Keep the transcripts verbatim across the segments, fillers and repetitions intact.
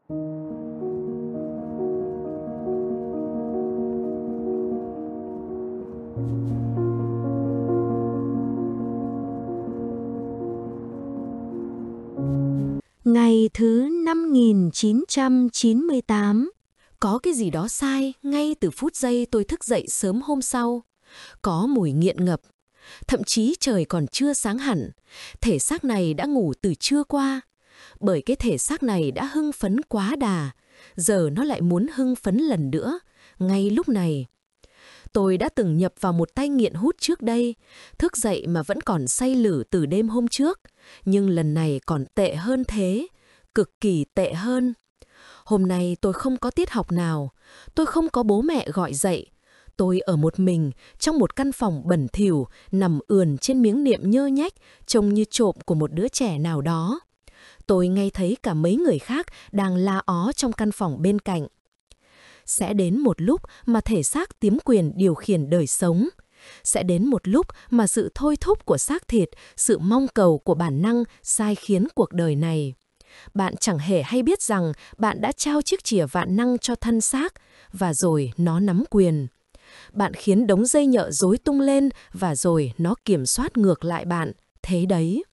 Ngày thứ năm nghìn chín trăm chín mươi tám. Có cái gì đó sai ngay từ phút giây tôi thức dậy sớm hôm sau. Có mùi nghiện ngập. Thậm chí trời còn chưa sáng hẳn. Thể xác này đã ngủ từ trưa qua. Bởi cái thể xác này đã hưng phấn quá đà. Giờ nó lại muốn hưng phấn lần nữa. Ngay lúc này. Tôi đã từng nhập vào một tay nghiện hút trước đây. Thức dậy mà vẫn còn say lử từ đêm hôm trước. Nhưng lần này còn tệ hơn thế. Cực kỳ tệ hơn. Hôm nay tôi không có tiết học nào. Tôi không có bố mẹ gọi dậy. Tôi ở một mình trong một căn phòng bẩn thỉu, nằm ườn trên miếng niệm nhơ nhách, trông như trộm của một đứa trẻ nào đó. Tôi nghe thấy cả mấy người khác đang la ó trong căn phòng bên cạnh. Sẽ đến một lúc mà thể xác tiếm quyền điều khiển đời sống. Sẽ đến một lúc mà sự thôi thúc của xác thịt, sự mong cầu của bản năng sai khiến cuộc đời này. Bạn chẳng hề hay biết rằng bạn đã trao chiếc chìa vạn năng cho thân xác, và rồi nó nắm quyền. Bạn khiến đống dây nhợ rối tung lên, và rồi nó kiểm soát ngược lại bạn. Thế đấy.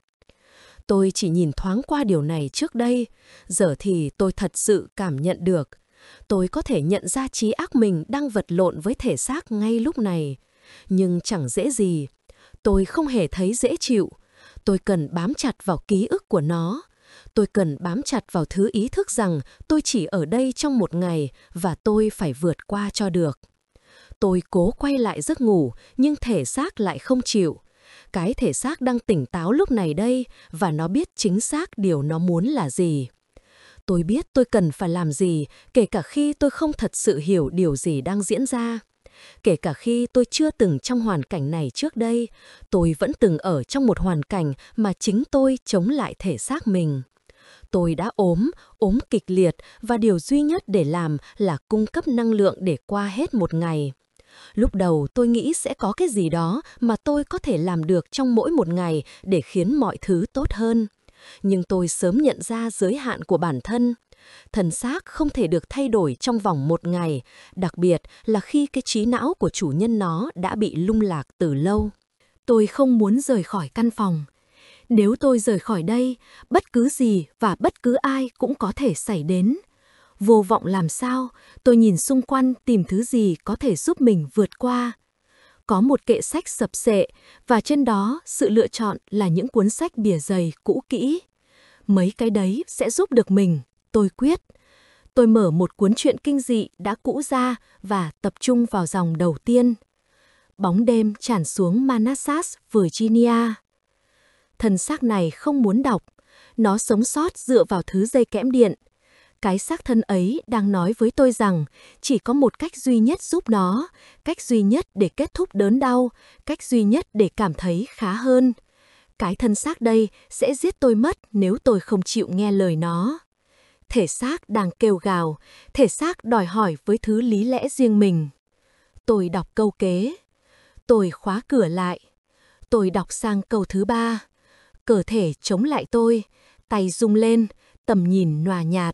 Tôi chỉ nhìn thoáng qua điều này trước đây, giờ thì tôi thật sự cảm nhận được. Tôi có thể nhận ra trí ác mình đang vật lộn với thể xác ngay lúc này. Nhưng chẳng dễ gì. Tôi không hề thấy dễ chịu. Tôi cần bám chặt vào ký ức của nó. Tôi cần bám chặt vào thứ ý thức rằng tôi chỉ ở đây trong một ngày và tôi phải vượt qua cho được. Tôi cố quay lại giấc ngủ nhưng thể xác lại không chịu. Cái thể xác đang tỉnh táo lúc này đây và nó biết chính xác điều nó muốn là gì. Tôi biết tôi cần phải làm gì, kể cả khi tôi không thật sự hiểu điều gì đang diễn ra. Kể cả khi tôi chưa từng trong hoàn cảnh này trước đây, tôi vẫn từng ở trong một hoàn cảnh mà chính tôi chống lại thể xác mình. Tôi đã ốm, ốm kịch liệt và điều duy nhất để làm là cung cấp năng lượng để qua hết một ngày. Lúc đầu tôi nghĩ sẽ có cái gì đó mà tôi có thể làm được trong mỗi một ngày để khiến mọi thứ tốt hơn. Nhưng tôi sớm nhận ra giới hạn của bản thân. Thân xác không thể được thay đổi trong vòng một ngày, đặc biệt là khi cái trí não của chủ nhân nó đã bị lung lạc từ lâu. Tôi không muốn rời khỏi căn phòng. Nếu tôi rời khỏi đây, bất cứ gì và bất cứ ai cũng có thể xảy đến. Vô vọng làm sao, tôi nhìn xung quanh tìm thứ gì có thể giúp mình vượt qua. Có một kệ sách sập xệ và trên đó sự lựa chọn là những cuốn sách bìa dày cũ kỹ. Mấy cái đấy sẽ giúp được mình, tôi quyết. Tôi mở một cuốn truyện kinh dị đã cũ ra và tập trung vào dòng đầu tiên. Bóng đêm tràn xuống Manassas, Virginia. Thân xác này không muốn đọc, nó sống sót dựa vào thứ dây kẽm điện. Cái xác thân ấy đang nói với tôi rằng chỉ có một cách duy nhất giúp nó, cách duy nhất để kết thúc đớn đau, cách duy nhất để cảm thấy khá hơn. Cái thân xác đây sẽ giết tôi mất nếu tôi không chịu nghe lời nó. Thể xác đang kêu gào, thể xác đòi hỏi với thứ lý lẽ riêng mình. Tôi đọc câu kế. Tôi khóa cửa lại. Tôi đọc sang câu thứ ba. Cơ thể chống lại tôi, tay rung lên, tầm nhìn nhòa nhạt.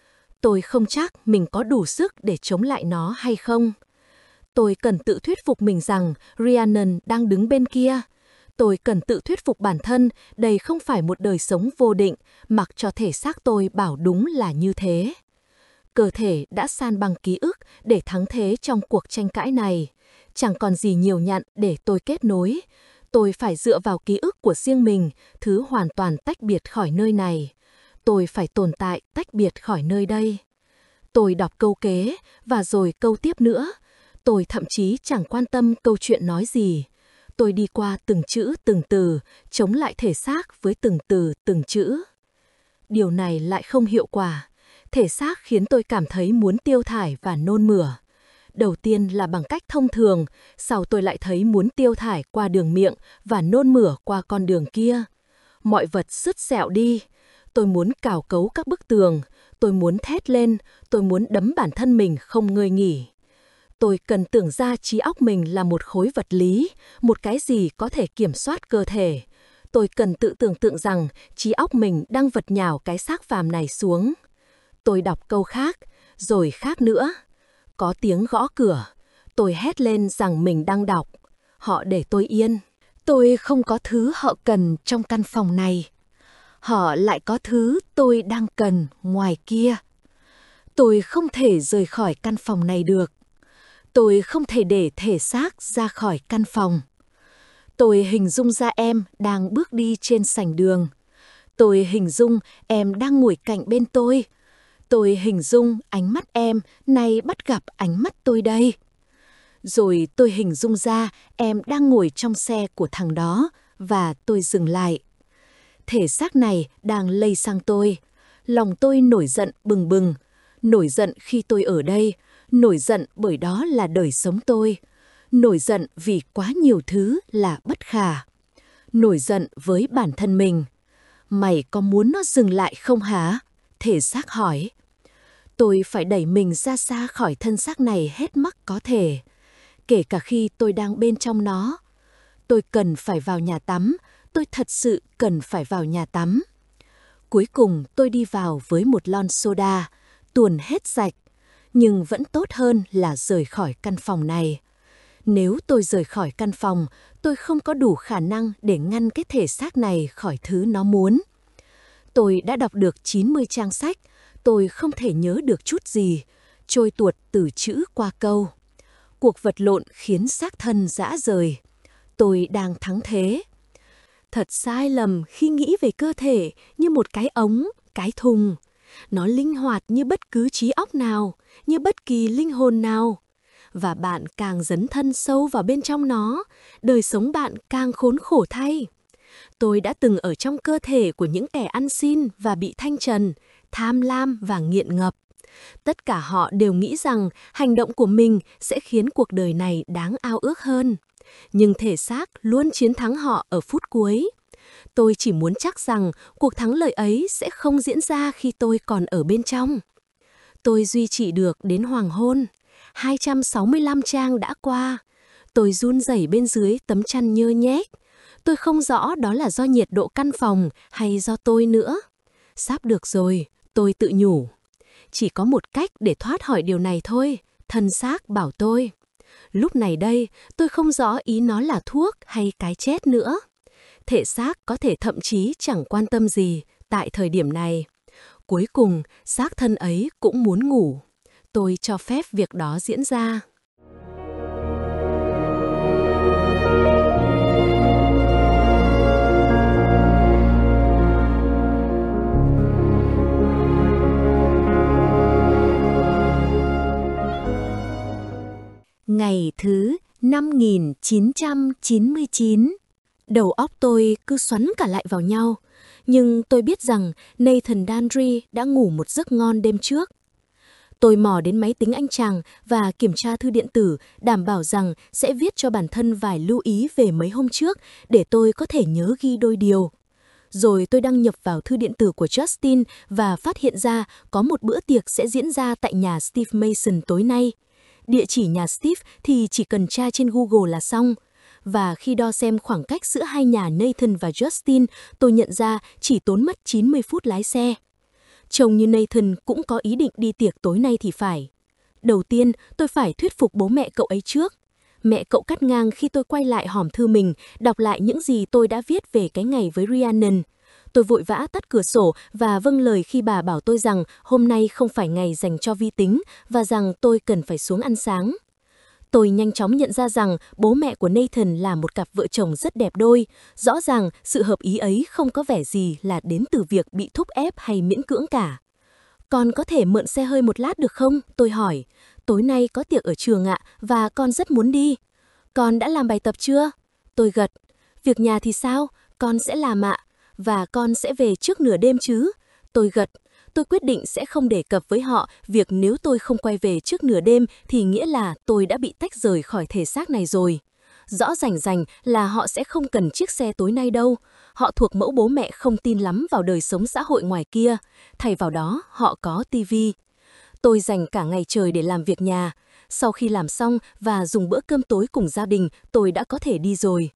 Tôi không chắc mình có đủ sức để chống lại nó hay không. Tôi cần tự thuyết phục mình rằng Rhiannon đang đứng bên kia. Tôi cần tự thuyết phục bản thân đây không phải một đời sống vô định, mặc cho thể xác tôi bảo đúng là như thế. Cơ thể đã san bằng ký ức để thắng thế trong cuộc tranh cãi này. Chẳng còn gì nhiều nhặn để tôi kết nối. Tôi phải dựa vào ký ức của riêng mình, thứ hoàn toàn tách biệt khỏi nơi này. Tôi phải tồn tại tách biệt khỏi nơi đây. Tôi đọc câu kế và rồi câu tiếp nữa. Tôi thậm chí chẳng quan tâm câu chuyện nói gì. Tôi đi qua từng chữ từng từ, chống lại thể xác với từng từ từng chữ. Điều này lại không hiệu quả. Thể xác khiến tôi cảm thấy muốn tiêu thải và nôn mửa. Đầu tiên là bằng cách thông thường, sau tôi lại thấy muốn tiêu thải qua đường miệng và nôn mửa qua con đường kia. Mọi vật sứt sẹo đi. Tôi muốn cào cấu các bức tường, tôi muốn thét lên, tôi muốn đấm bản thân mình không ngơi nghỉ. Tôi cần tưởng ra trí óc mình là một khối vật lý, một cái gì có thể kiểm soát cơ thể. Tôi cần tự tưởng tượng rằng trí óc mình đang vật nhào cái xác phàm này xuống. Tôi đọc câu khác, rồi khác nữa. Có tiếng gõ cửa. Tôi hét lên rằng mình đang đọc. Họ để tôi yên. Tôi không có thứ họ cần trong căn phòng này. Họ lại có thứ tôi đang cần ngoài kia. Tôi không thể rời khỏi căn phòng này được. Tôi không thể để thể xác ra khỏi căn phòng. Tôi hình dung ra em đang bước đi trên sảnh đường. Tôi hình dung em đang ngồi cạnh bên tôi. Tôi hình dung ánh mắt em nay bắt gặp ánh mắt tôi đây. Rồi tôi hình dung ra em đang ngồi trong xe của thằng đó và tôi dừng lại. Thể xác này đang lây sang tôi. Lòng tôi nổi giận bừng bừng. Nổi giận khi tôi ở đây. Nổi giận bởi đó là đời sống tôi. Nổi giận vì quá nhiều thứ là bất khả. Nổi giận với bản thân mình. Mày có muốn nó dừng lại không hả? Thể xác hỏi. Tôi phải đẩy mình ra xa khỏi thân xác này hết mức có thể. Kể cả khi tôi đang bên trong nó. Tôi cần phải vào nhà tắm. Tôi thật sự cần phải vào nhà tắm. Cuối cùng tôi đi vào với một lon soda, tuồn hết sạch. Nhưng vẫn tốt hơn là rời khỏi căn phòng này. Nếu tôi rời khỏi căn phòng, tôi không có đủ khả năng để ngăn cái thể xác này khỏi thứ nó muốn. Tôi đã đọc được chín mươi trang sách, tôi không thể nhớ được chút gì, trôi tuột từ chữ qua câu. Cuộc vật lộn khiến xác thân rã rời. Tôi đang thắng thế. Thật sai lầm khi nghĩ về cơ thể như một cái ống, cái thùng. Nó linh hoạt như bất cứ trí óc nào, như bất kỳ linh hồn nào. Và bạn càng dấn thân sâu vào bên trong nó, đời sống bạn càng khốn khổ thay. Tôi đã từng ở trong cơ thể của những kẻ ăn xin và bị thanh trần, tham lam và nghiện ngập. Tất cả họ đều nghĩ rằng hành động của mình sẽ khiến cuộc đời này đáng ao ước hơn. Nhưng thể xác luôn chiến thắng họ ở phút cuối. Tôi chỉ muốn chắc rằng cuộc thắng lợi ấy sẽ không diễn ra khi tôi còn ở bên trong. Tôi duy trì được đến hoàng hôn. hai trăm sáu mươi lăm trang đã qua. Tôi run rẩy bên dưới tấm chăn nhơ nhét. Tôi không rõ đó là do nhiệt độ căn phòng hay do tôi nữa. Sắp được rồi, tôi tự nhủ. Chỉ có một cách để thoát khỏi điều này thôi, thân xác bảo tôi. Lúc này đây, tôi không rõ ý nó là thuốc hay cái chết nữa. Thể xác có thể thậm chí chẳng quan tâm gì tại thời điểm này. Cuối cùng, xác thân ấy cũng muốn ngủ. Tôi cho phép việc đó diễn ra. Ngày thứ năm nghìn chín trăm chín mươi chín. Đầu óc tôi cứ xoắn cả lại vào nhau. Nhưng tôi biết rằng Nathan Dandry đã ngủ một giấc ngon đêm trước. Tôi mò đến máy tính anh chàng và kiểm tra thư điện tử, đảm bảo rằng sẽ viết cho bản thân vài lưu ý về mấy hôm trước để tôi có thể nhớ ghi đôi điều. Rồi tôi đăng nhập vào thư điện tử của Justin và phát hiện ra có một bữa tiệc sẽ diễn ra tại nhà Steve Mason tối nay. Địa chỉ nhà Steve thì chỉ cần tra trên Google là xong. Và khi đo xem khoảng cách giữa hai nhà Nathan và Justin, tôi nhận ra chỉ tốn mất chín mươi phút lái xe. Trông như Nathan cũng có ý định đi tiệc tối nay thì phải. Đầu tiên, tôi phải thuyết phục bố mẹ cậu ấy trước. Mẹ cậu cắt ngang khi tôi quay lại hòm thư mình, đọc lại những gì tôi đã viết về cái ngày với Rhiannon. Tôi vội vã tắt cửa sổ và vâng lời khi bà bảo tôi rằng hôm nay không phải ngày dành cho vi tính và rằng tôi cần phải xuống ăn sáng. Tôi nhanh chóng nhận ra rằng bố mẹ của Nathan là một cặp vợ chồng rất đẹp đôi. Rõ ràng sự hợp ý ấy không có vẻ gì là đến từ việc bị thúc ép hay miễn cưỡng cả. Con có thể mượn xe hơi một lát được không? Tôi hỏi. Tối nay có tiệc ở trường ạ, và con rất muốn đi. Con đã làm bài tập chưa? Tôi gật. Việc nhà thì sao? Con sẽ làm ạ. Và con sẽ về trước nửa đêm chứ? Tôi gật. Tôi quyết định sẽ không đề cập với họ việc nếu tôi không quay về trước nửa đêm thì nghĩa là tôi đã bị tách rời khỏi thể xác này rồi. Rõ rành rành là họ sẽ không cần chiếc xe tối nay đâu. Họ thuộc mẫu bố mẹ không tin lắm vào đời sống xã hội ngoài kia. Thay vào đó, họ có tivi. Tôi dành cả ngày trời để làm việc nhà. Sau khi làm xong và dùng bữa cơm tối cùng gia đình, tôi đã có thể đi rồi.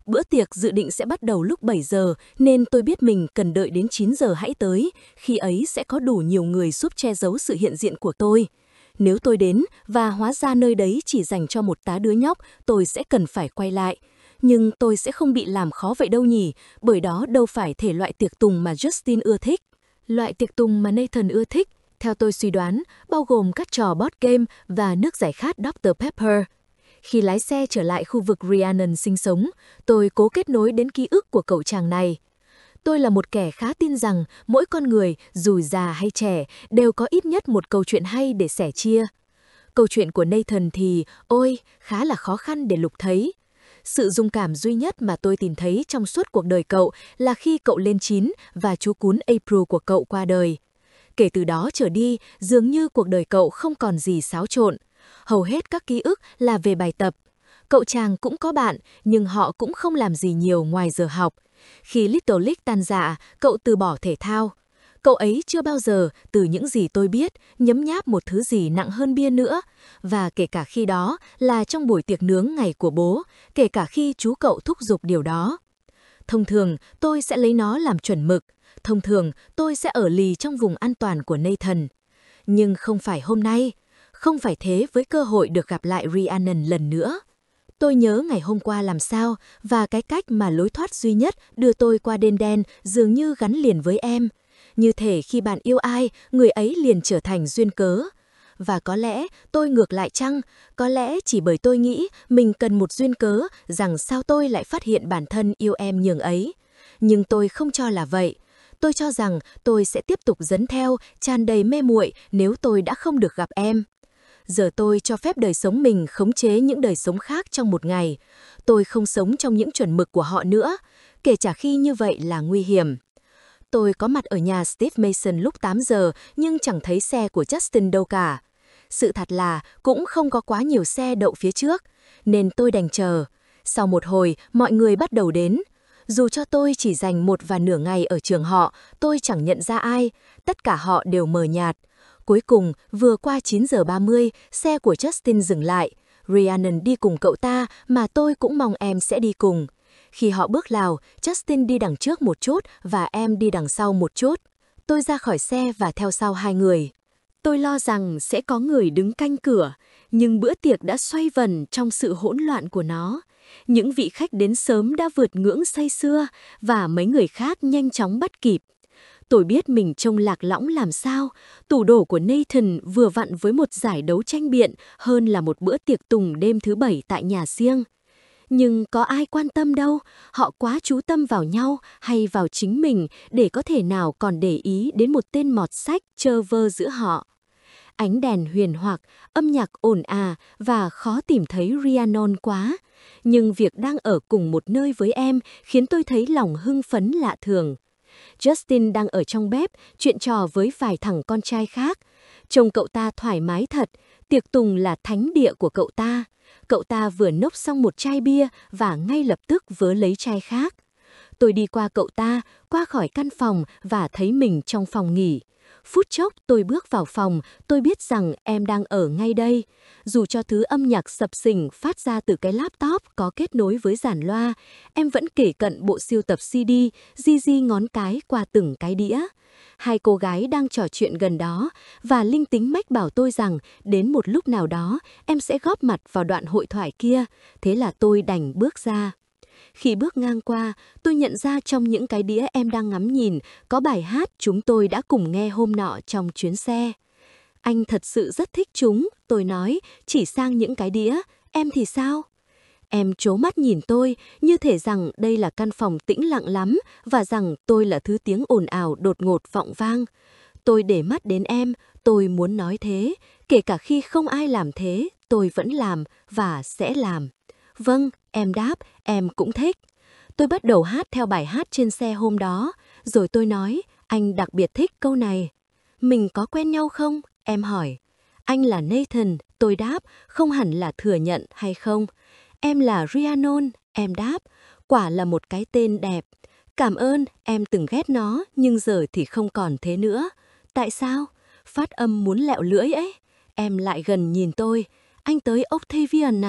Bữa tiệc dự định sẽ bắt đầu lúc bảy giờ, nên tôi biết mình cần đợi đến chín giờ hãy tới, khi ấy sẽ có đủ nhiều người giúp che giấu sự hiện diện của tôi. Nếu tôi đến và hóa ra nơi đấy chỉ dành cho một tá đứa nhóc, tôi sẽ cần phải quay lại. Nhưng tôi sẽ không bị làm khó vậy đâu nhỉ, bởi đó đâu phải thể loại tiệc tùng mà Justin ưa thích. Loại tiệc tùng mà Nathan ưa thích, theo tôi suy đoán, bao gồm các trò board game và nước giải khát doctor Pepper. Khi lái xe trở lại khu vực Rhiannon sinh sống, tôi cố kết nối đến ký ức của cậu chàng này. Tôi là một kẻ khá tin rằng mỗi con người, dù già hay trẻ, đều có ít nhất một câu chuyện hay để sẻ chia. Câu chuyện của Nathan thì, ôi, khá là khó khăn để lục thấy. Sự dung cảm duy nhất mà tôi tìm thấy trong suốt cuộc đời cậu là khi cậu lên chín và chú cún April của cậu qua đời. Kể từ đó trở đi, dường như cuộc đời cậu không còn gì xáo trộn. Hầu hết các ký ức là về bài tập. Cậu chàng cũng có bạn, nhưng họ cũng không làm gì nhiều ngoài giờ học. Khi Little League tan rã, cậu từ bỏ thể thao. Cậu ấy chưa bao giờ, từ những gì tôi biết, nhấm nháp một thứ gì nặng hơn bia nữa. Và kể cả khi đó là trong buổi tiệc nướng ngày của bố, kể cả khi chú cậu thúc giục điều đó. Thông thường, tôi sẽ lấy nó làm chuẩn mực. Thông thường, tôi sẽ ở lì trong vùng an toàn của Nathan. Nhưng không phải hôm nay. Không phải thế với cơ hội được gặp lại Rhiannon lần nữa. Tôi nhớ ngày hôm qua làm sao, và cái cách mà lối thoát duy nhất đưa tôi qua đên đen dường như gắn liền với em. Như thể khi bạn yêu ai, người ấy liền trở thành duyên cớ. Và có lẽ tôi ngược lại chăng, có lẽ chỉ bởi tôi nghĩ mình cần một duyên cớ rằng sao tôi lại phát hiện bản thân yêu em nhường ấy. Nhưng tôi không cho là vậy. Tôi cho rằng tôi sẽ tiếp tục dấn theo, tràn đầy mê muội nếu tôi đã không được gặp em. Giờ tôi cho phép đời sống mình khống chế những đời sống khác trong một ngày. Tôi không sống trong những chuẩn mực của họ nữa, kể cả khi như vậy là nguy hiểm. Tôi có mặt ở nhà Steve Mason lúc tám giờ nhưng chẳng thấy xe của Justin đâu cả. Sự thật là cũng không có quá nhiều xe đậu phía trước, nên tôi đành chờ. Sau một hồi, mọi người bắt đầu đến. Dù cho tôi chỉ dành một và nửa ngày ở trường họ, tôi chẳng nhận ra ai, tất cả họ đều mờ nhạt. Cuối cùng, vừa qua chín giờ ba mươi, xe của Justin dừng lại. Rhiannon đi cùng cậu ta mà tôi cũng mong em sẽ đi cùng. Khi họ bước vào, Justin đi đằng trước một chút và em đi đằng sau một chút. Tôi ra khỏi xe và theo sau hai người. Tôi lo rằng sẽ có người đứng canh cửa, nhưng bữa tiệc đã xoay vần trong sự hỗn loạn của nó. Những vị khách đến sớm đã vượt ngưỡng say sưa và mấy người khác nhanh chóng bắt kịp. Tôi biết mình trông lạc lõng làm sao, tủ đồ của Nathan vừa vặn với một giải đấu tranh biện hơn là một bữa tiệc tùng đêm thứ bảy tại nhà riêng. Nhưng có ai quan tâm đâu, họ quá chú tâm vào nhau hay vào chính mình để có thể nào còn để ý đến một tên mọt sách trơ vơ giữa họ. Ánh đèn huyền hoặc, âm nhạc ồn ào và khó tìm thấy Rhiannon quá. Nhưng việc đang ở cùng một nơi với em khiến tôi thấy lòng hưng phấn lạ thường. Justin đang ở trong bếp, chuyện trò với vài thằng con trai khác. Trông cậu ta thoải mái thật, tiệc tùng là thánh địa của cậu ta. Cậu ta vừa nốc xong một chai bia và ngay lập tức vớ lấy chai khác. Tôi đi qua cậu ta, qua khỏi căn phòng và thấy mình trong phòng nghỉ. Phút chốc tôi bước vào phòng, tôi biết rằng em đang ở ngay đây. Dù cho thứ âm nhạc sập sình phát ra từ cái laptop có kết nối với giàn loa, em vẫn kể cận bộ sưu tập xê đê, di di ngón cái qua từng cái đĩa. Hai cô gái đang trò chuyện gần đó và linh tính mách bảo tôi rằng đến một lúc nào đó em sẽ góp mặt vào đoạn hội thoại kia, thế là tôi đành bước ra. Khi bước ngang qua, tôi nhận ra trong những cái đĩa em đang ngắm nhìn có bài hát chúng tôi đã cùng nghe hôm nọ trong chuyến xe. Anh thật sự rất thích chúng, tôi nói, chỉ sang những cái đĩa, em thì sao? Em trố mắt nhìn tôi, như thể rằng đây là căn phòng tĩnh lặng lắm và rằng tôi là thứ tiếng ồn ào đột ngột vọng vang. Tôi để mắt đến em, tôi muốn nói thế, kể cả khi không ai làm thế, tôi vẫn làm và sẽ làm. Vâng, em đáp, em cũng thích. Tôi bắt đầu hát theo bài hát trên xe hôm đó, rồi tôi nói, anh đặc biệt thích câu này. Mình có quen nhau không? Em hỏi. Anh là Nathan, tôi đáp, không hẳn là thừa nhận hay không. Em là Rhiannon, em đáp, quả là một cái tên đẹp. Cảm ơn, em từng ghét nó, nhưng giờ thì không còn thế nữa. Tại sao? Phát âm muốn lẹo lưỡi ấy. Em lại gần nhìn tôi. Anh tới Octavian à?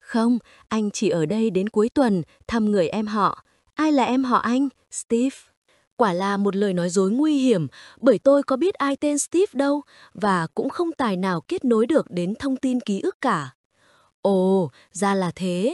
Không, anh chỉ ở đây đến cuối tuần, thăm người em họ. Ai là em họ anh? Steve. Quả là một lời nói dối nguy hiểm, bởi tôi có biết ai tên Steve đâu, và cũng không tài nào kết nối được đến thông tin ký ức cả. Ồ, ra là thế.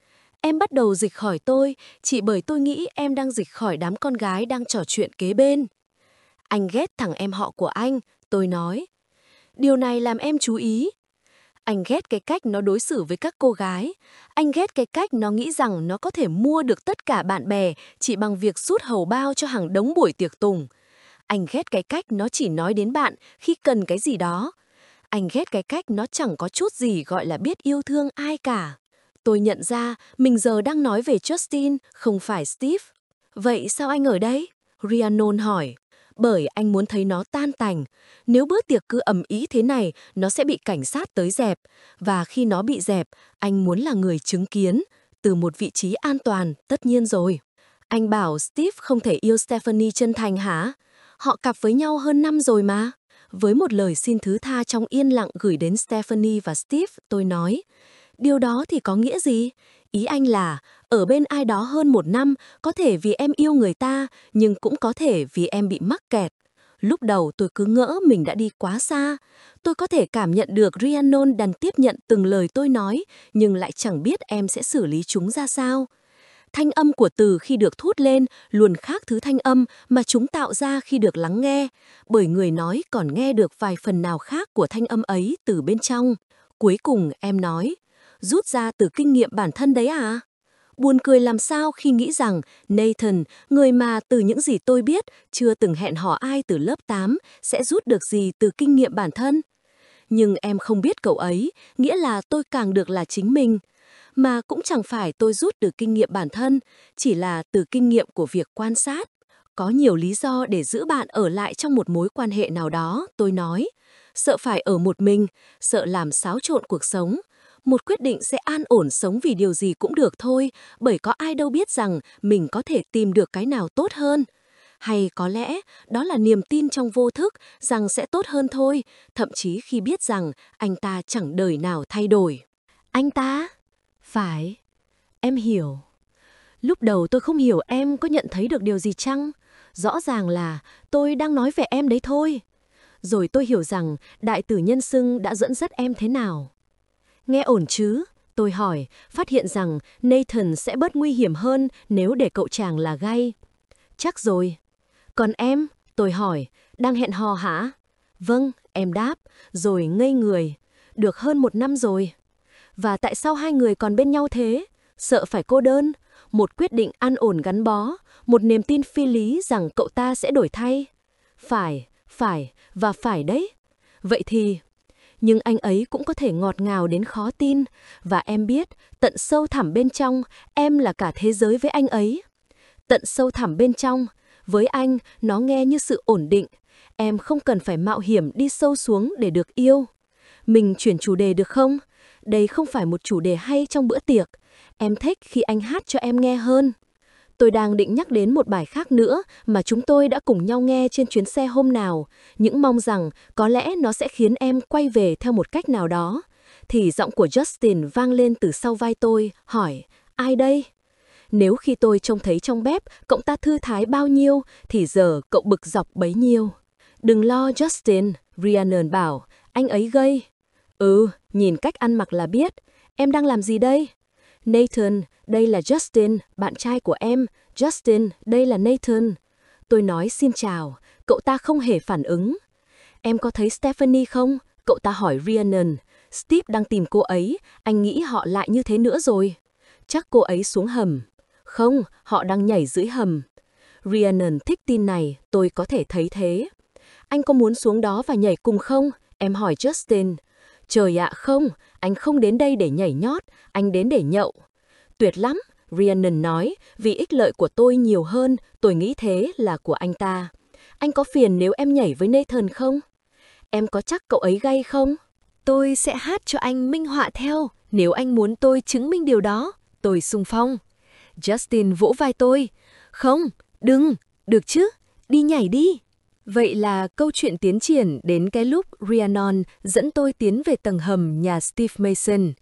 Em bắt đầu dịch khỏi tôi, chỉ bởi tôi nghĩ em đang dịch khỏi đám con gái đang trò chuyện kế bên. Anh ghét thằng em họ của anh, tôi nói. Điều này làm em chú ý. Anh ghét cái cách nó đối xử với các cô gái. Anh ghét cái cách nó nghĩ rằng nó có thể mua được tất cả bạn bè chỉ bằng việc sút hầu bao cho hàng đống buổi tiệc tùng. Anh ghét cái cách nó chỉ nói đến bạn khi cần cái gì đó. Anh ghét cái cách nó chẳng có chút gì gọi là biết yêu thương ai cả. Tôi nhận ra mình giờ đang nói về Justin, không phải Steve. Vậy sao anh ở đây? Rhiannon hỏi. Bởi anh muốn thấy nó tan tành. Nếu bữa tiệc cứ ầm ĩ thế này, nó sẽ bị cảnh sát tới dẹp. Và khi nó bị dẹp, anh muốn là người chứng kiến. Từ một vị trí an toàn, tất nhiên rồi. Anh bảo Steve không thể yêu Stephanie chân thành hả? Họ cặp với nhau hơn năm rồi mà. Với một lời xin thứ tha trong yên lặng gửi đến Stephanie và Steve, tôi nói. Điều đó thì có nghĩa gì? Ý anh là, ở bên ai đó hơn một năm, có thể vì em yêu người ta, nhưng cũng có thể vì em bị mắc kẹt. Lúc đầu tôi cứ ngỡ mình đã đi quá xa. Tôi có thể cảm nhận được Rhiannon đang tiếp nhận từng lời tôi nói, nhưng lại chẳng biết em sẽ xử lý chúng ra sao. Thanh âm của từ khi được thốt lên luôn khác thứ thanh âm mà chúng tạo ra khi được lắng nghe, bởi người nói còn nghe được vài phần nào khác của thanh âm ấy từ bên trong. Cuối cùng em nói, rút ra từ kinh nghiệm bản thân đấy à? Buồn cười làm sao khi nghĩ rằng Nathan, người mà từ những gì tôi biết chưa từng hẹn hò ai từ lớp tám, sẽ rút được gì từ kinh nghiệm bản thân. Nhưng em không biết cậu ấy, nghĩa là tôi càng được là chính mình. Mà cũng chẳng phải tôi rút được kinh nghiệm bản thân, chỉ là từ kinh nghiệm của việc quan sát. Có nhiều lý do để giữ bạn ở lại trong một mối quan hệ nào đó, tôi nói. Sợ phải ở một mình, sợ làm xáo trộn cuộc sống. Một quyết định sẽ an ổn sống vì điều gì cũng được thôi, bởi có ai đâu biết rằng mình có thể tìm được cái nào tốt hơn. Hay có lẽ đó là niềm tin trong vô thức rằng sẽ tốt hơn thôi, thậm chí khi biết rằng anh ta chẳng đời nào thay đổi. Anh ta? Phải, em hiểu. Lúc đầu tôi không hiểu em có nhận thấy được điều gì chăng? Rõ ràng là tôi đang nói về em đấy thôi. Rồi tôi hiểu rằng đại tử nhân xưng đã dẫn dắt em thế nào. Nghe ổn chứ? Tôi hỏi, phát hiện rằng Nathan sẽ bớt nguy hiểm hơn nếu để cậu chàng là gay. Chắc rồi. Còn em? Tôi hỏi, đang hẹn hò hả? Vâng, em đáp, rồi ngây người. Được hơn một năm rồi. Và tại sao hai người còn bên nhau thế? Sợ phải cô đơn? Một quyết định an ổn gắn bó? Một niềm tin phi lý rằng cậu ta sẽ đổi thay? Phải, phải và phải đấy. Vậy thì... Nhưng anh ấy cũng có thể ngọt ngào đến khó tin. Và em biết, tận sâu thẳm bên trong, em là cả thế giới với anh ấy. Tận sâu thẳm bên trong, với anh, nó nghe như sự ổn định. Em không cần phải mạo hiểm đi sâu xuống để được yêu. Mình chuyển chủ đề được không? Đây không phải một chủ đề hay trong bữa tiệc. Em thích khi anh hát cho em nghe hơn. Tôi đang định nhắc đến một bài khác nữa mà chúng tôi đã cùng nhau nghe trên chuyến xe hôm nào, những mong rằng có lẽ nó sẽ khiến em quay về theo một cách nào đó. Thì giọng của Justin vang lên từ sau vai tôi, hỏi, ai đây? Nếu khi tôi trông thấy trong bếp cậu ta thư thái bao nhiêu, thì giờ cậu bực dọc bấy nhiêu. Đừng lo Justin, Rhiannon bảo, anh ấy gay. Ừ, nhìn cách ăn mặc là biết. Em đang làm gì đây? Nathan, đây là Justin, bạn trai của em. Justin, đây là Nathan. Tôi nói xin chào, cậu ta không hề phản ứng. Em có thấy Stephanie không? Cậu ta hỏi Rhiannon. Steve đang tìm cô ấy, anh nghĩ họ lại như thế nữa rồi. Chắc cô ấy xuống hầm. Không, họ đang nhảy dưới hầm. Rhiannon thích tin này, tôi có thể thấy thế. Anh có muốn xuống đó và nhảy cùng không? Em hỏi Justin. Trời ạ không, anh không đến đây để nhảy nhót, anh đến để nhậu. Tuyệt lắm, Rhiannon nói, vì ích lợi của tôi nhiều hơn, tôi nghĩ thế là của anh ta. Anh có phiền nếu em nhảy với Nathan không? Em có chắc cậu ấy gay không? Tôi sẽ hát cho anh minh họa theo, nếu anh muốn tôi chứng minh điều đó. Tôi xung phong. Justin vỗ vai tôi. Không, đừng, được chứ, đi nhảy đi. Vậy là câu chuyện tiến triển đến cái lúc Rhiannon dẫn tôi tiến về tầng hầm nhà Steve Mason.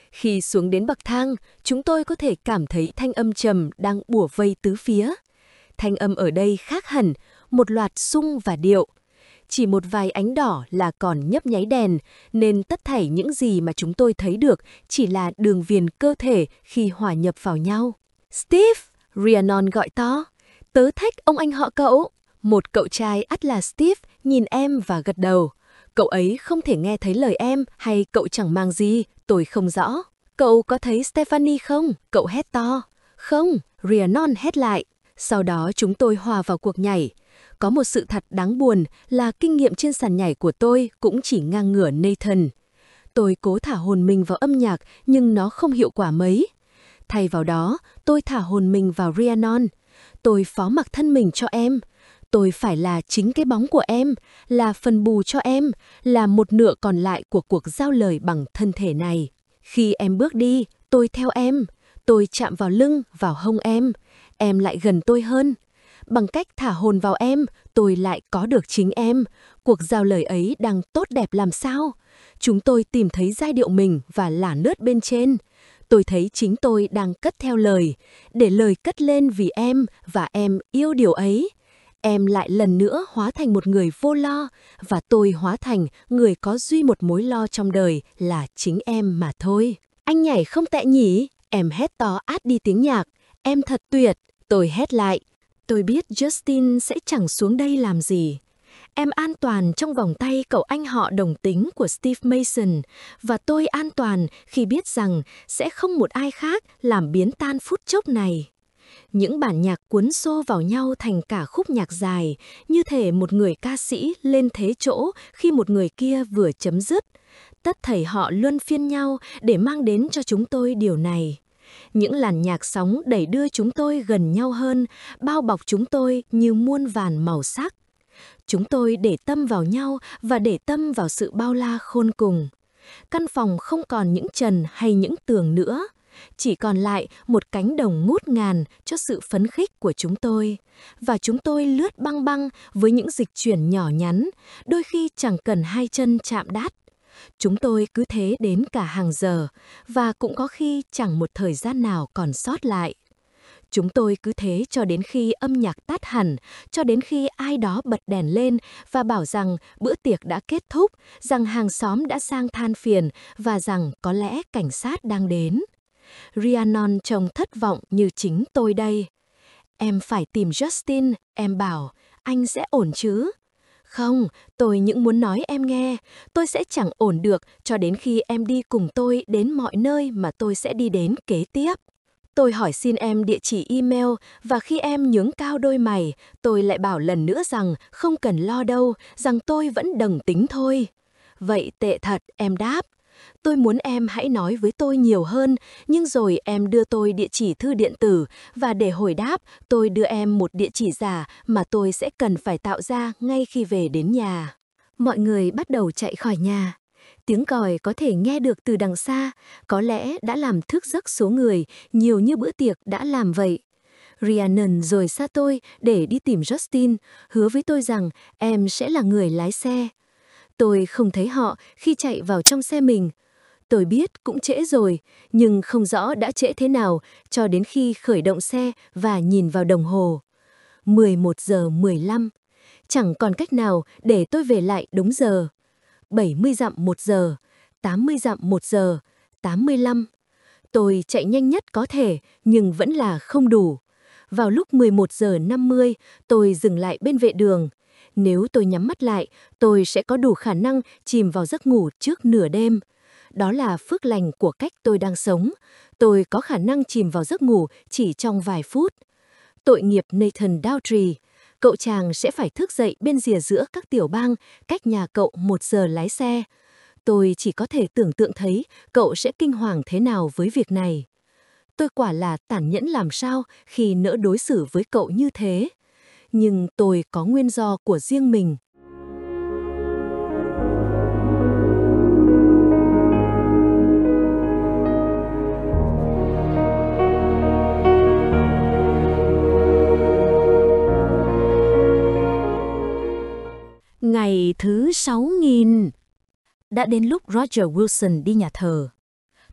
Khi xuống đến bậc thang, chúng tôi có thể cảm thấy thanh âm trầm đang bủa vây tứ phía. Thanh âm ở đây khác hẳn, một loạt sung và điệu. Chỉ một vài ánh đỏ là còn nhấp nháy đèn, nên tất thảy những gì mà chúng tôi thấy được chỉ là đường viền cơ thể khi hòa nhập vào nhau. Steve! Rhiannon gọi to. Tớ thách ông anh họ cậu. Một cậu trai ắt là Steve nhìn em và gật đầu. Cậu ấy không thể nghe thấy lời em hay cậu chẳng mang gì, tôi không rõ. Cậu có thấy Stephanie không? Cậu hét to. Không, Rhiannon hét lại. Sau đó chúng tôi hòa vào cuộc nhảy. Có một sự thật đáng buồn là kinh nghiệm trên sàn nhảy của tôi cũng chỉ ngang ngửa Nathan. Tôi cố thả hồn mình vào âm nhạc nhưng nó không hiệu quả mấy. Thay vào đó, tôi thả hồn mình vào Rhiannon. Tôi phó mặc thân mình cho em. Tôi phải là chính cái bóng của em, là phần bù cho em, là một nửa còn lại của cuộc giao lời bằng thân thể này. Khi em bước đi, tôi theo em. Tôi chạm vào lưng, vào hông em. Em lại gần tôi hơn. Bằng cách thả hồn vào em, tôi lại có được chính em. Cuộc giao lời ấy đang tốt đẹp làm sao? Chúng tôi tìm thấy giai điệu mình và lả lướt bên trên. Tôi thấy chính tôi đang cất theo lời, để lời cất lên vì em và em yêu điều ấy. Em lại lần nữa hóa thành một người vô lo và tôi hóa thành người có duy một mối lo trong đời là chính em mà thôi. Anh nhảy không tệ nhỉ? Em hét to át đi tiếng nhạc. Em thật tuyệt. Tôi hét lại. Tôi biết Justin sẽ chẳng xuống đây làm gì. Em an toàn trong vòng tay cậu anh họ đồng tính của Steve Mason và tôi an toàn khi biết rằng sẽ không một ai khác làm biến tan phút chốc này. Những bản nhạc cuốn xô vào nhau thành cả khúc nhạc dài, như thể một người ca sĩ lên thế chỗ khi một người kia vừa chấm dứt. Tất thảy họ luân phiên nhau để mang đến cho chúng tôi điều này. Những làn nhạc sóng đẩy đưa chúng tôi gần nhau hơn, bao bọc chúng tôi như muôn vàn màu sắc. Chúng tôi để tâm vào nhau và để tâm vào sự bao la khôn cùng. Căn phòng không còn những trần hay những tường nữa. Chỉ còn lại một cánh đồng ngút ngàn cho sự phấn khích của chúng tôi. Và chúng tôi lướt băng băng với những dịch chuyển nhỏ nhắn, đôi khi chẳng cần hai chân chạm đát. Chúng tôi cứ thế đến cả hàng giờ, và cũng có khi chẳng một thời gian nào còn sót lại. Chúng tôi cứ thế cho đến khi âm nhạc tắt hẳn, cho đến khi ai đó bật đèn lên và bảo rằng bữa tiệc đã kết thúc, rằng hàng xóm đã sang than phiền và rằng có lẽ cảnh sát đang đến. Rhiannon trông thất vọng như chính tôi đây. Em phải tìm Justin, em bảo, anh sẽ ổn chứ? Không, tôi những muốn nói em nghe, tôi sẽ chẳng ổn được cho đến khi em đi cùng tôi đến mọi nơi mà tôi sẽ đi đến kế tiếp. Tôi hỏi xin em địa chỉ email và khi em nhướng cao đôi mày, tôi lại bảo lần nữa rằng không cần lo đâu, rằng tôi vẫn đồng tính thôi. Vậy tệ thật, em đáp. Tôi muốn em hãy nói với tôi nhiều hơn, nhưng rồi em đưa tôi địa chỉ thư điện tử và để hồi đáp, tôi đưa em một địa chỉ giả mà tôi sẽ cần phải tạo ra ngay khi về đến nhà. Mọi người bắt đầu chạy khỏi nhà. Tiếng còi có thể nghe được từ đằng xa, có lẽ đã làm thức giấc số người, nhiều như bữa tiệc đã làm vậy. Rhiannon rồi xa tôi để đi tìm Justin, hứa với tôi rằng em sẽ là người lái xe. Tôi không thấy họ khi chạy vào trong xe mình. Tôi biết cũng trễ rồi, nhưng không rõ đã trễ thế nào cho đến khi khởi động xe và nhìn vào đồng hồ. mười một giờ mười lăm. Chẳng còn cách nào để tôi về lại đúng giờ. bảy mươi dặm một giờ, tám mươi dặm một giờ, tám mươi lăm. Tôi chạy nhanh nhất có thể, nhưng vẫn là không đủ. Vào lúc mười một giờ năm mươi, tôi dừng lại bên vệ đường. Nếu tôi nhắm mắt lại, tôi sẽ có đủ khả năng chìm vào giấc ngủ trước nửa đêm. Đó là phước lành của cách tôi đang sống. Tôi có khả năng chìm vào giấc ngủ chỉ trong vài phút. Tội nghiệp Nathan Dowdry. Cậu chàng sẽ phải thức dậy bên rìa giữa các tiểu bang, cách nhà cậu một giờ lái xe. Tôi chỉ có thể tưởng tượng thấy cậu sẽ kinh hoàng thế nào với việc này. Tôi quả là tàn nhẫn làm sao khi nỡ đối xử với cậu như thế. Nhưng tôi có nguyên do của riêng mình. Ngày thứ sáu nghìn. Đã đến lúc Roger Wilson đi nhà thờ.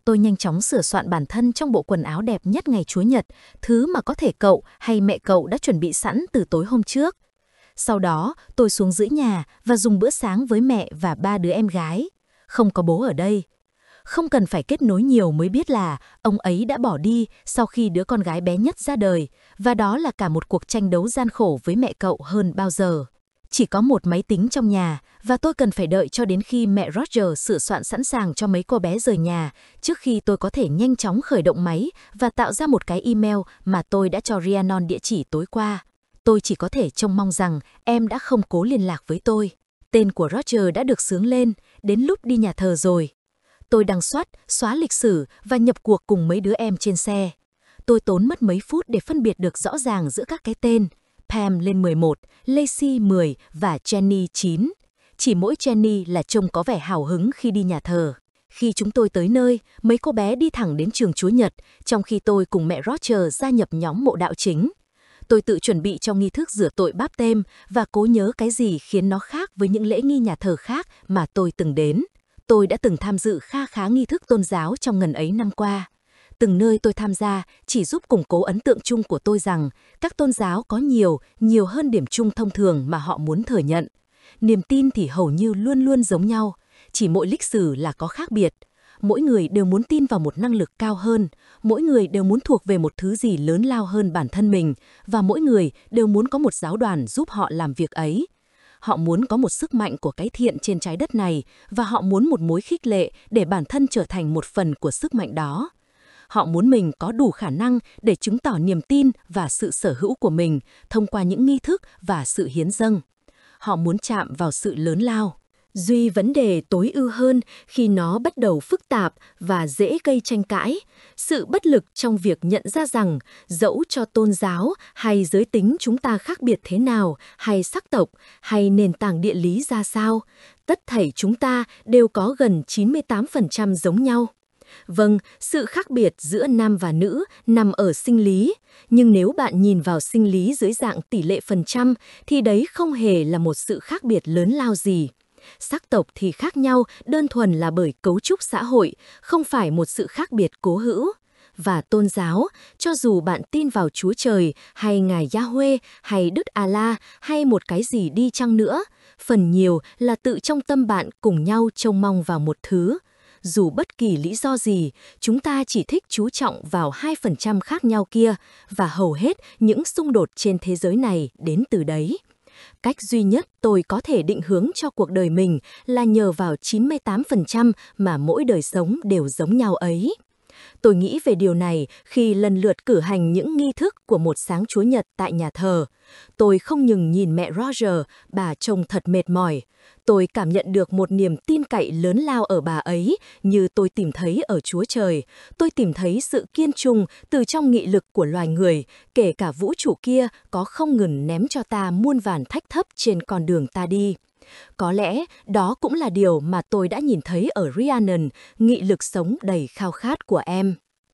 Tôi nhanh chóng sửa soạn bản thân trong bộ quần áo đẹp nhất ngày Chúa Nhật, thứ mà có thể cậu hay mẹ cậu đã chuẩn bị sẵn từ tối hôm trước. Sau đó, tôi xuống dưới nhà và dùng bữa sáng với mẹ và ba đứa em gái. Không có bố ở đây. Không cần phải kết nối nhiều mới biết là ông ấy đã bỏ đi sau khi đứa con gái bé nhất ra đời, và đó là cả một cuộc tranh đấu gian khổ với mẹ cậu hơn bao giờ. Chỉ có một máy tính trong nhà, và tôi cần phải đợi cho đến khi mẹ Roger sửa soạn sẵn sàng cho mấy cô bé rời nhà, trước khi tôi có thể nhanh chóng khởi động máy và tạo ra một cái email mà tôi đã cho Rhiannon địa chỉ tối qua. Tôi chỉ có thể trông mong rằng em đã không cố liên lạc với tôi. Tên của Roger đã được xướng lên, đến lúc đi nhà thờ rồi. Tôi đăng soát, xóa lịch sử và nhập cuộc cùng mấy đứa em trên xe. Tôi tốn mất mấy phút để phân biệt được rõ ràng giữa các cái tên. Pam lên mười một, Lacey mười và Jenny chín. Chỉ mỗi Jenny là trông có vẻ hào hứng khi đi nhà thờ. Khi chúng tôi tới nơi, mấy cô bé đi thẳng đến trường Chúa Nhật, trong khi tôi cùng mẹ Roger gia nhập nhóm mộ đạo chính. Tôi tự chuẩn bị cho nghi thức rửa tội báp têm và cố nhớ cái gì khiến nó khác với những lễ nghi nhà thờ khác mà tôi từng đến. Tôi đã từng tham dự kha khá nghi thức tôn giáo trong ngần ấy năm qua. Từng nơi tôi tham gia chỉ giúp củng cố ấn tượng chung của tôi rằng các tôn giáo có nhiều, nhiều hơn điểm chung thông thường mà họ muốn thừa nhận. Niềm tin thì hầu như luôn luôn giống nhau, chỉ mỗi lịch sử là có khác biệt. Mỗi người đều muốn tin vào một năng lực cao hơn, mỗi người đều muốn thuộc về một thứ gì lớn lao hơn bản thân mình, và mỗi người đều muốn có một giáo đoàn giúp họ làm việc ấy. Họ muốn có một sức mạnh của cái thiện trên trái đất này, và họ muốn một mối khích lệ để bản thân trở thành một phần của sức mạnh đó. Họ muốn mình có đủ khả năng để chứng tỏ niềm tin và sự sở hữu của mình thông qua những nghi thức và sự hiến dâng. Họ muốn chạm vào sự lớn lao. Duy vấn đề tối ưu hơn khi nó bắt đầu phức tạp và dễ gây tranh cãi, sự bất lực trong việc nhận ra rằng dẫu cho tôn giáo hay giới tính chúng ta khác biệt thế nào, hay sắc tộc, hay nền tảng địa lý ra sao, tất thảy chúng ta đều có gần chín mươi tám phần trăm giống nhau. Vâng, sự khác biệt giữa nam và nữ nằm ở sinh lý, nhưng nếu bạn nhìn vào sinh lý dưới dạng tỷ lệ phần trăm thì đấy không hề là một sự khác biệt lớn lao gì. Sắc tộc thì khác nhau đơn thuần là bởi cấu trúc xã hội, không phải một sự khác biệt cố hữu. Và tôn giáo, cho dù bạn tin vào Chúa Trời, hay Ngài Yahweh, hay Đức Allah, hay một cái gì đi chăng nữa, phần nhiều là tự trong tâm bạn cùng nhau trông mong vào một thứ. Dù bất kỳ lý do gì, chúng ta chỉ thích chú trọng vào hai phần trăm khác nhau kia, và hầu hết những xung đột trên thế giới này đến từ đấy. Cách duy nhất tôi có thể định hướng cho cuộc đời mình là nhờ vào chín mươi tám phần trăm mà mỗi đời sống đều giống nhau ấy. Tôi nghĩ về điều này khi lần lượt cử hành những nghi thức của một sáng Chúa Nhật tại nhà thờ. Tôi không ngừng nhìn mẹ Roger, bà trông thật mệt mỏi. Tôi cảm nhận được một niềm tin cậy lớn lao ở bà ấy như tôi tìm thấy ở Chúa Trời. Tôi tìm thấy sự kiên trung từ trong nghị lực của loài người, kể cả vũ trụ kia có không ngừng ném cho ta muôn vàn thách thấp trên con đường ta đi. Có lẽ đó cũng là điều mà tôi đã nhìn thấy ở Rhiannon, nghị lực sống đầy khao khát của em.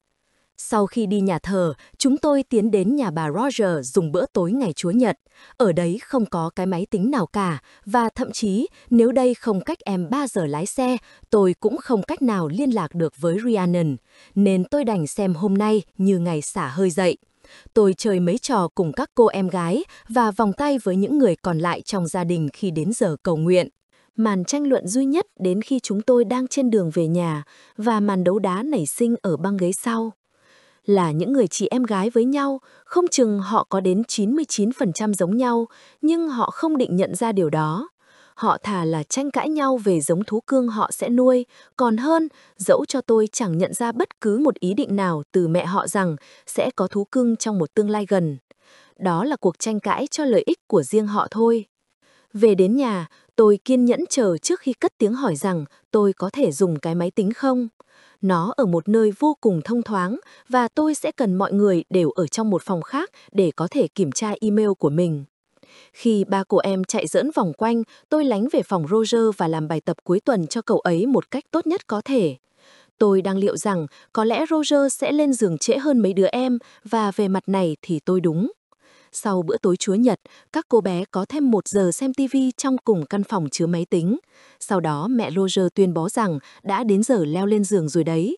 Sau khi đi nhà thờ, chúng tôi tiến đến nhà bà Roger dùng bữa tối ngày Chúa Nhật. Ở đấy không có cái máy tính nào cả, và thậm chí nếu đây không cách em ba giờ lái xe, tôi cũng không cách nào liên lạc được với Rhiannon, nên tôi đành xem hôm nay như ngày xả hơi dậy. Tôi chơi mấy trò cùng các cô em gái và vòng tay với những người còn lại trong gia đình khi đến giờ cầu nguyện. Màn tranh luận duy nhất đến khi chúng tôi đang trên đường về nhà, và màn đấu đá nảy sinh ở băng ghế sau. Là những người chị em gái với nhau, không chừng họ có đến chín mươi chín phần trăm giống nhau, nhưng họ không định nhận ra điều đó. Họ thà là tranh cãi nhau về giống thú cưng họ sẽ nuôi, còn hơn, dẫu cho tôi chẳng nhận ra bất cứ một ý định nào từ mẹ họ rằng sẽ có thú cưng trong một tương lai gần. Đó là cuộc tranh cãi cho lợi ích của riêng họ thôi. Về đến nhà, tôi kiên nhẫn chờ trước khi cất tiếng hỏi rằng tôi có thể dùng cái máy tính không. Nó ở một nơi vô cùng thông thoáng, và tôi sẽ cần mọi người đều ở trong một phòng khác để có thể kiểm tra email của mình. Khi ba cô em chạy giỡn vòng quanh, tôi lánh về phòng Roger và làm bài tập cuối tuần cho cậu ấy một cách tốt nhất có thể. Tôi đang liệu rằng có lẽ Roger sẽ lên giường trễ hơn mấy đứa em, và về mặt này thì tôi đúng. Sau bữa tối Chúa Nhật, các cô bé có thêm một giờ xem ti vi trong cùng căn phòng chứa máy tính. Sau đó mẹ Roger tuyên bố rằng đã đến giờ leo lên giường rồi đấy.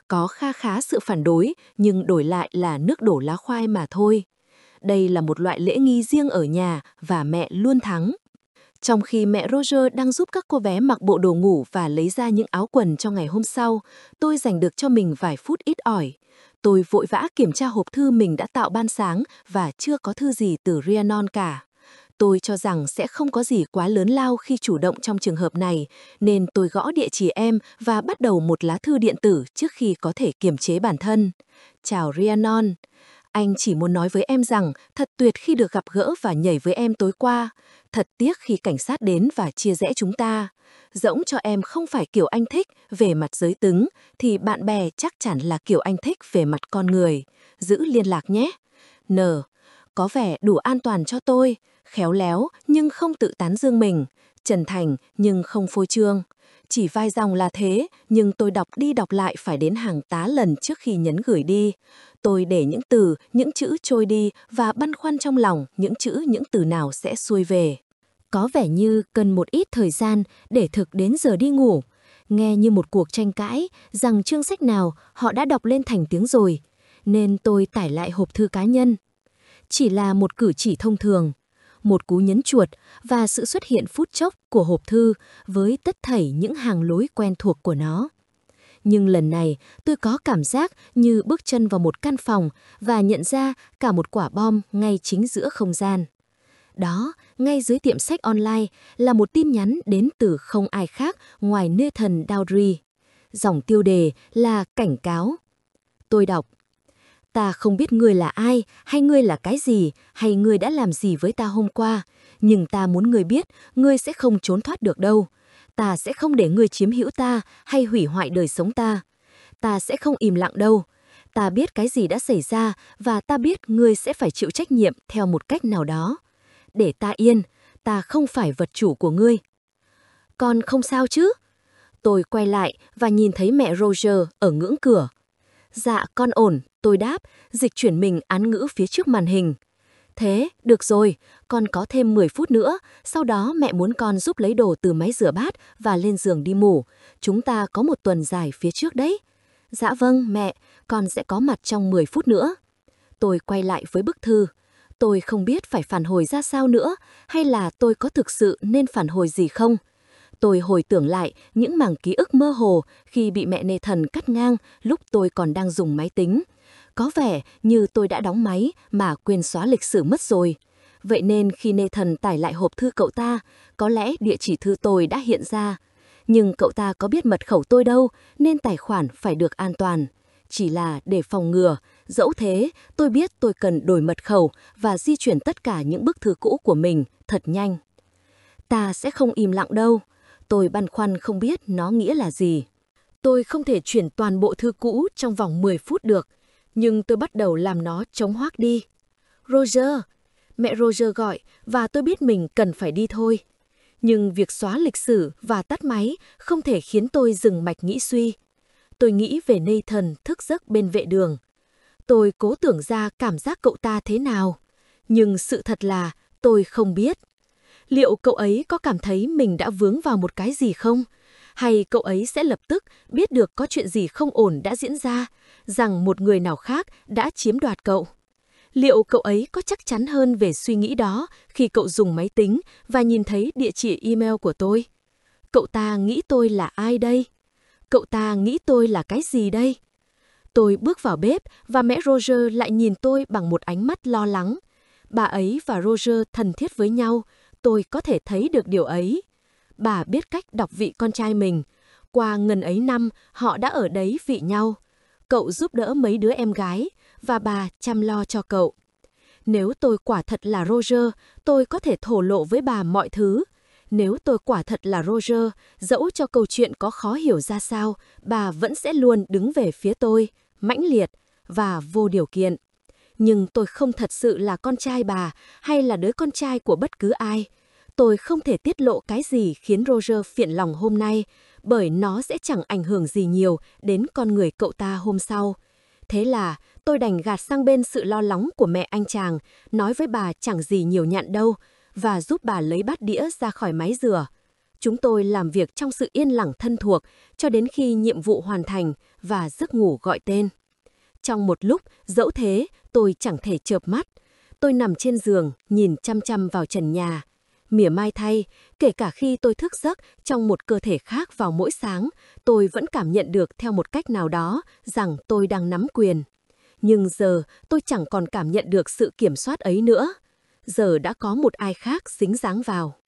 có kha khá sự phản đối, nhưng đổi lại là nước đổ lá khoai mà thôi. Đây là một loại lễ nghi riêng ở nhà và mẹ luôn thắng. Trong khi mẹ Roger đang giúp các cô bé mặc bộ đồ ngủ và lấy ra những áo quần cho ngày hôm sau, tôi dành được cho mình vài phút ít ỏi. Tôi vội vã kiểm tra hộp thư mình đã tạo ban sáng và chưa có thư gì từ Rhiannon cả. Tôi cho rằng sẽ không có gì quá lớn lao khi chủ động trong trường hợp này, nên tôi gõ địa chỉ em và bắt đầu một lá thư điện tử trước khi có thể kiềm chế bản thân. Chào Rhiannon. Anh chỉ muốn nói với em rằng thật tuyệt khi được gặp gỡ và nhảy với em tối qua. Thật tiếc khi cảnh sát đến và chia rẽ chúng ta. Dẫu cho em không phải kiểu anh thích về mặt giới tính, thì bạn bè chắc chắn là kiểu anh thích về mặt con người. Giữ liên lạc nhé. N. Có vẻ đủ an toàn cho tôi. Khéo léo nhưng không tự tán dương mình. Chân thành nhưng không phô trương. Chỉ vài dòng là thế, nhưng tôi đọc đi đọc lại phải đến hàng tá lần trước khi nhấn gửi đi. Tôi để những từ, những chữ trôi đi và băn khoăn trong lòng những chữ, những từ nào sẽ xuôi về. Có vẻ như cần một ít thời gian để thực đến giờ đi ngủ. Nghe như một cuộc tranh cãi rằng chương sách nào họ đã đọc lên thành tiếng rồi, nên tôi tải lại hộp thư cá nhân. Chỉ là một cử chỉ thông thường, một cú nhấn chuột và sự xuất hiện phút chốc của hộp thư với tất thảy những hàng lối quen thuộc của nó. Nhưng lần này tôi có cảm giác như bước chân vào một căn phòng và nhận ra cả một quả bom ngay chính giữa không gian. Đó, ngay dưới tiệm sách online là một tin nhắn đến từ không ai khác ngoài Nathan Dowdry. Dòng tiêu đề là cảnh cáo. Tôi đọc. Ta không biết ngươi là ai, hay ngươi là cái gì, hay ngươi đã làm gì với ta hôm qua, nhưng ta muốn ngươi biết ngươi sẽ không trốn thoát được đâu. Ta sẽ không để ngươi chiếm hữu ta hay hủy hoại đời sống ta. Ta sẽ không im lặng đâu. Ta biết cái gì đã xảy ra và ta biết ngươi sẽ phải chịu trách nhiệm theo một cách nào đó. Để ta yên, ta không phải vật chủ của ngươi. Con không sao chứ? Tôi quay lại và nhìn thấy mẹ Roger ở ngưỡng cửa. Dạ, con ổn, tôi đáp, dịch chuyển mình án ngữ phía trước màn hình. Thế, được rồi, con có thêm mười phút nữa, sau đó mẹ muốn con giúp lấy đồ từ máy rửa bát và lên giường đi ngủ. Chúng ta có một tuần dài phía trước đấy. Dạ vâng, mẹ, con sẽ có mặt trong mười phút nữa. Tôi quay lại với bức thư. Tôi không biết phải phản hồi ra sao nữa, hay là tôi có thực sự nên phản hồi gì không? Tôi hồi tưởng lại những mảng ký ức mơ hồ khi bị mẹ Nathan cắt ngang lúc tôi còn đang dùng máy tính. Có vẻ như tôi đã đóng máy mà quên xóa lịch sử mất rồi. Vậy nên khi Nathan tải lại hộp thư cậu ta, có lẽ địa chỉ thư tôi đã hiện ra. Nhưng cậu ta có biết mật khẩu tôi đâu, nên tài khoản phải được an toàn. Chỉ là để phòng ngừa, dẫu thế tôi biết tôi cần đổi mật khẩu và di chuyển tất cả những bức thư cũ của mình thật nhanh. Ta sẽ không im lặng đâu. Tôi băn khoăn không biết nó nghĩa là gì. Tôi không thể chuyển toàn bộ thư cũ trong vòng mười phút được, nhưng tôi bắt đầu làm nó trống hoác đi. Roger! Mẹ Roger gọi và tôi biết mình cần phải đi thôi. Nhưng việc xóa lịch sử và tắt máy không thể khiến tôi dừng mạch nghĩ suy. Tôi nghĩ về Nathan thức giấc bên vệ đường. Tôi cố tưởng ra cảm giác cậu ta thế nào, nhưng sự thật là tôi không biết. Liệu cậu ấy có cảm thấy mình đã vướng vào một cái gì không? Hay cậu ấy sẽ lập tức biết được có chuyện gì không ổn đã diễn ra, rằng một người nào khác đã chiếm đoạt cậu? Liệu cậu ấy có chắc chắn hơn về suy nghĩ đó khi cậu dùng máy tính và nhìn thấy địa chỉ email của tôi? Cậu ta nghĩ tôi là ai đây? Cậu ta nghĩ tôi là cái gì đây? Tôi bước vào bếp và mẹ Roger lại nhìn tôi bằng một ánh mắt lo lắng. Bà ấy và Roger thân thiết với nhau, tôi có thể thấy được điều ấy. Bà biết cách đọc vị con trai mình. Qua ngần ấy năm, họ đã ở đấy vị nhau. Cậu giúp đỡ mấy đứa em gái, và bà chăm lo cho cậu. Nếu tôi quả thật là Roger, tôi có thể thổ lộ với bà mọi thứ. Nếu tôi quả thật là Roger, dẫu cho câu chuyện có khó hiểu ra sao, bà vẫn sẽ luôn đứng về phía tôi, mãnh liệt và vô điều kiện. Nhưng tôi không thật sự là con trai bà hay là đứa con trai của bất cứ ai. Tôi không thể tiết lộ cái gì khiến Roger phiền lòng hôm nay, bởi nó sẽ chẳng ảnh hưởng gì nhiều đến con người cậu ta hôm sau. Thế là tôi đành gạt sang bên sự lo lắng của mẹ anh chàng, nói với bà chẳng gì nhiều nhặn đâu, và giúp bà lấy bát đĩa ra khỏi máy rửa. Chúng tôi làm việc trong sự yên lặng thân thuộc cho đến khi nhiệm vụ hoàn thành và giấc ngủ gọi tên. Trong một lúc, dẫu thế, tôi chẳng thể chợp mắt. Tôi nằm trên giường, nhìn chăm chăm vào trần nhà. Mỉa mai thay, kể cả khi tôi thức giấc trong một cơ thể khác vào mỗi sáng, tôi vẫn cảm nhận được theo một cách nào đó rằng tôi đang nắm quyền. Nhưng giờ tôi chẳng còn cảm nhận được sự kiểm soát ấy nữa. Giờ đã có một ai khác dính dáng vào.